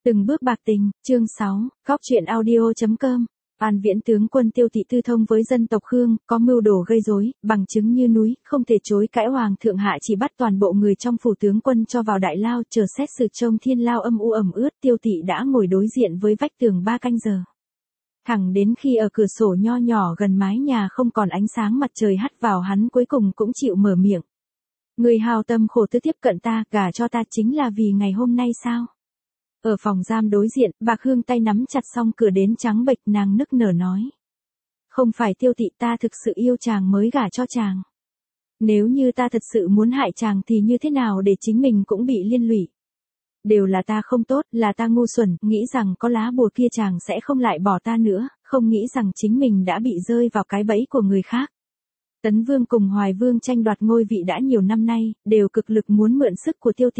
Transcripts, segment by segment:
Từng bước bạc tình, chương 6, góc truyện audio.com. An Viễn tướng quân Tiêu Thị tư thông với dân tộc Khương, có mưu đồ gây rối, bằng chứng như núi, không thể chối cãi. Hoàng thượng hạ chỉ bắt toàn bộ người trong phủ tướng quân cho vào đại lao, chờ xét xử. Trông thiên lao âm u ẩm ướt, Tiêu Thị đã ngồi đối diện với vách tường 3 canh giờ. Thẳng đến khi ở cửa sổ nho nhỏ gần mái nhà không còn ánh sáng mặt trời hắt vào, hắn cuối cùng cũng chịu mở miệng. Người hào tâm khổ tư tiếp cận ta, gả cho ta chính là vì ngày hôm nay sao? Ở phòng giam đối diện, Bạc Hương tay nắm chặt song cửa đến trắng bệch, nàng nức nở nói. Không phải Tiêu Thị, ta thực sự yêu chàng mới gả cho chàng. Nếu như ta thật sự muốn hại chàng thì như thế nào để chính mình cũng bị liên lụy. Đều là ta không tốt, là ta ngu xuẩn, nghĩ rằng có lá bùa kia chàng sẽ không lại bỏ ta nữa, không nghĩ rằng chính mình đã bị rơi vào cái bẫy của người khác. Tấn Vương cùng Hoài Vương tranh đoạt ngôi vị đã nhiều năm nay, đều cực lực muốn mượn sức của Tiêu Thị.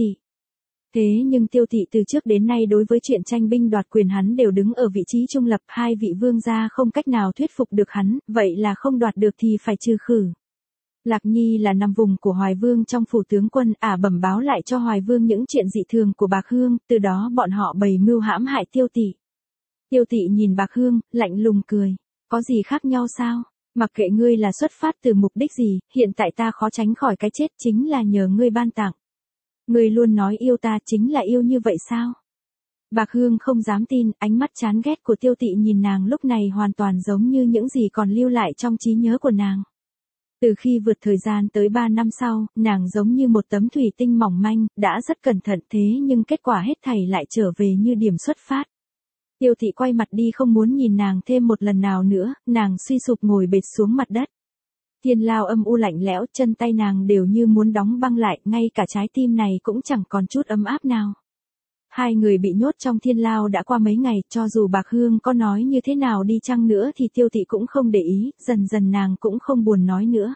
Thế nhưng Tiêu Thị từ trước đến nay đối với chuyện tranh binh đoạt quyền hắn đều đứng ở vị trí trung lập, hai vị vương gia không cách nào thuyết phục được hắn, vậy là không đoạt được thì phải trừ khử. Lạc Nhi là nằm vùng của Hoài Vương trong phủ tướng quân, bẩm báo lại cho Hoài Vương những chuyện dị thường của Bạc Hương, từ đó bọn họ bày mưu hãm hại Tiêu Thị. Tiêu Thị nhìn Bạc Hương, lạnh lùng cười, có gì khác nhau sao? Mặc kệ ngươi là xuất phát từ mục đích gì, hiện tại ta khó tránh khỏi cái chết chính là nhờ ngươi ban tặng. Ngươi luôn nói yêu ta, chính là yêu như vậy sao? Bạc Hương không dám tin, ánh mắt chán ghét của Tiêu Thị nhìn nàng lúc này hoàn toàn giống như những gì còn lưu lại trong trí nhớ của nàng. Từ khi vượt thời gian tới 3 năm sau, nàng giống như một tấm thủy tinh mỏng manh, đã rất cẩn thận thế nhưng kết quả hết thảy lại trở về như điểm xuất phát. Tiêu Thị quay mặt đi không muốn nhìn nàng thêm một lần nào nữa, nàng suy sụp ngồi bệt xuống mặt đất. Thiên lao âm u lạnh lẽo, chân tay nàng đều như muốn đóng băng lại, ngay cả trái tim này cũng chẳng còn chút ấm áp nào. Hai người bị nhốt trong thiên lao đã qua mấy ngày, cho dù Bạc Hương có nói như thế nào đi chăng nữa thì Tiêu Thị cũng không để ý, dần dần nàng cũng không buồn nói nữa.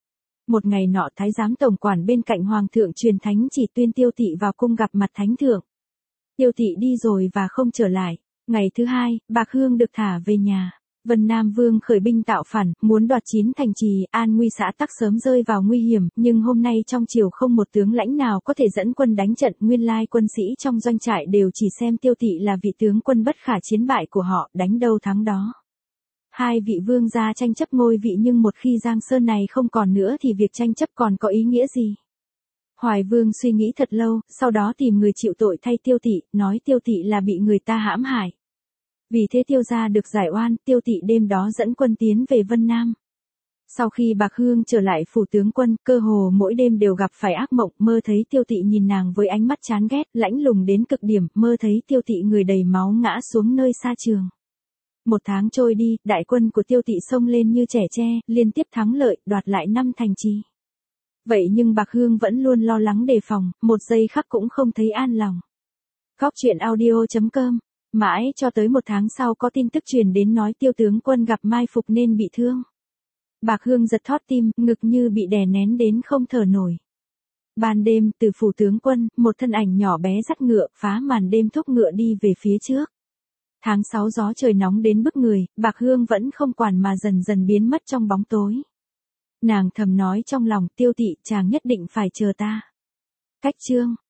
Một ngày nọ, thái giám tổng quản bên cạnh hoàng thượng truyền thánh chỉ tuyên Tiêu Thị vào cung gặp mặt thánh thượng. Tiêu Thị đi rồi và không trở lại. Ngày thứ hai, Bạc Hương được thả về nhà. Vân Nam Vương khởi binh tạo phản, muốn đoạt 9 thành trì, An Nguy xã tắc sớm rơi vào nguy hiểm, nhưng hôm nay trong triều không một tướng lãnh nào có thể dẫn quân đánh trận, nguyên lai quân sĩ trong doanh trại đều chỉ xem Tiêu Thị là vị tướng quân bất khả chiến bại của họ, đánh đâu thắng đó. Hai vị vương gia tranh chấp ngôi vị, nhưng một khi Giang Sơn này không còn nữa thì việc tranh chấp còn có ý nghĩa gì? Hoài Vương suy nghĩ thật lâu, sau đó tìm người chịu tội thay Tiêu Thị, nói Tiêu Thị là bị người ta hãm hại. Vì thế Tiêu gia được giải oan, Tiêu Thị đêm đó dẫn quân tiến về Vân Nam. Sau khi Bạc Hương trở lại phủ tướng quân, cơ hồ mỗi đêm đều gặp phải ác mộng, mơ thấy Tiêu Thị nhìn nàng với ánh mắt chán ghét, lãnh lùng đến cực điểm, mơ thấy Tiêu Thị người đầy máu ngã xuống nơi xa trường. 1 tháng trôi đi, đại quân của Tiêu Thị xông lên như trẻ tre, liên tiếp thắng lợi, đoạt lại 5 thành trì. Vậy nhưng Bạc Hương vẫn luôn lo lắng đề phòng, một giây khắc cũng không thấy an lòng. Góc truyện audio.com. Mãi cho tới 1 tháng sau có tin tức truyền đến nói Tiêu tướng quân gặp mai phục nên bị thương. Bạc Hương giật thót tim, ngực như bị đè nén đến không thở nổi. Ban đêm, từ phủ tướng quân, một thân ảnh nhỏ bé dắt ngựa, phá màn đêm thúc ngựa đi về phía trước. Tháng 6 gió trời nóng đến bức người, Bạc Hương vẫn không quản mà dần dần biến mất trong bóng tối. Nàng thầm nói trong lòng, Tiêu Thị, chàng nhất định phải chờ ta. Cách chương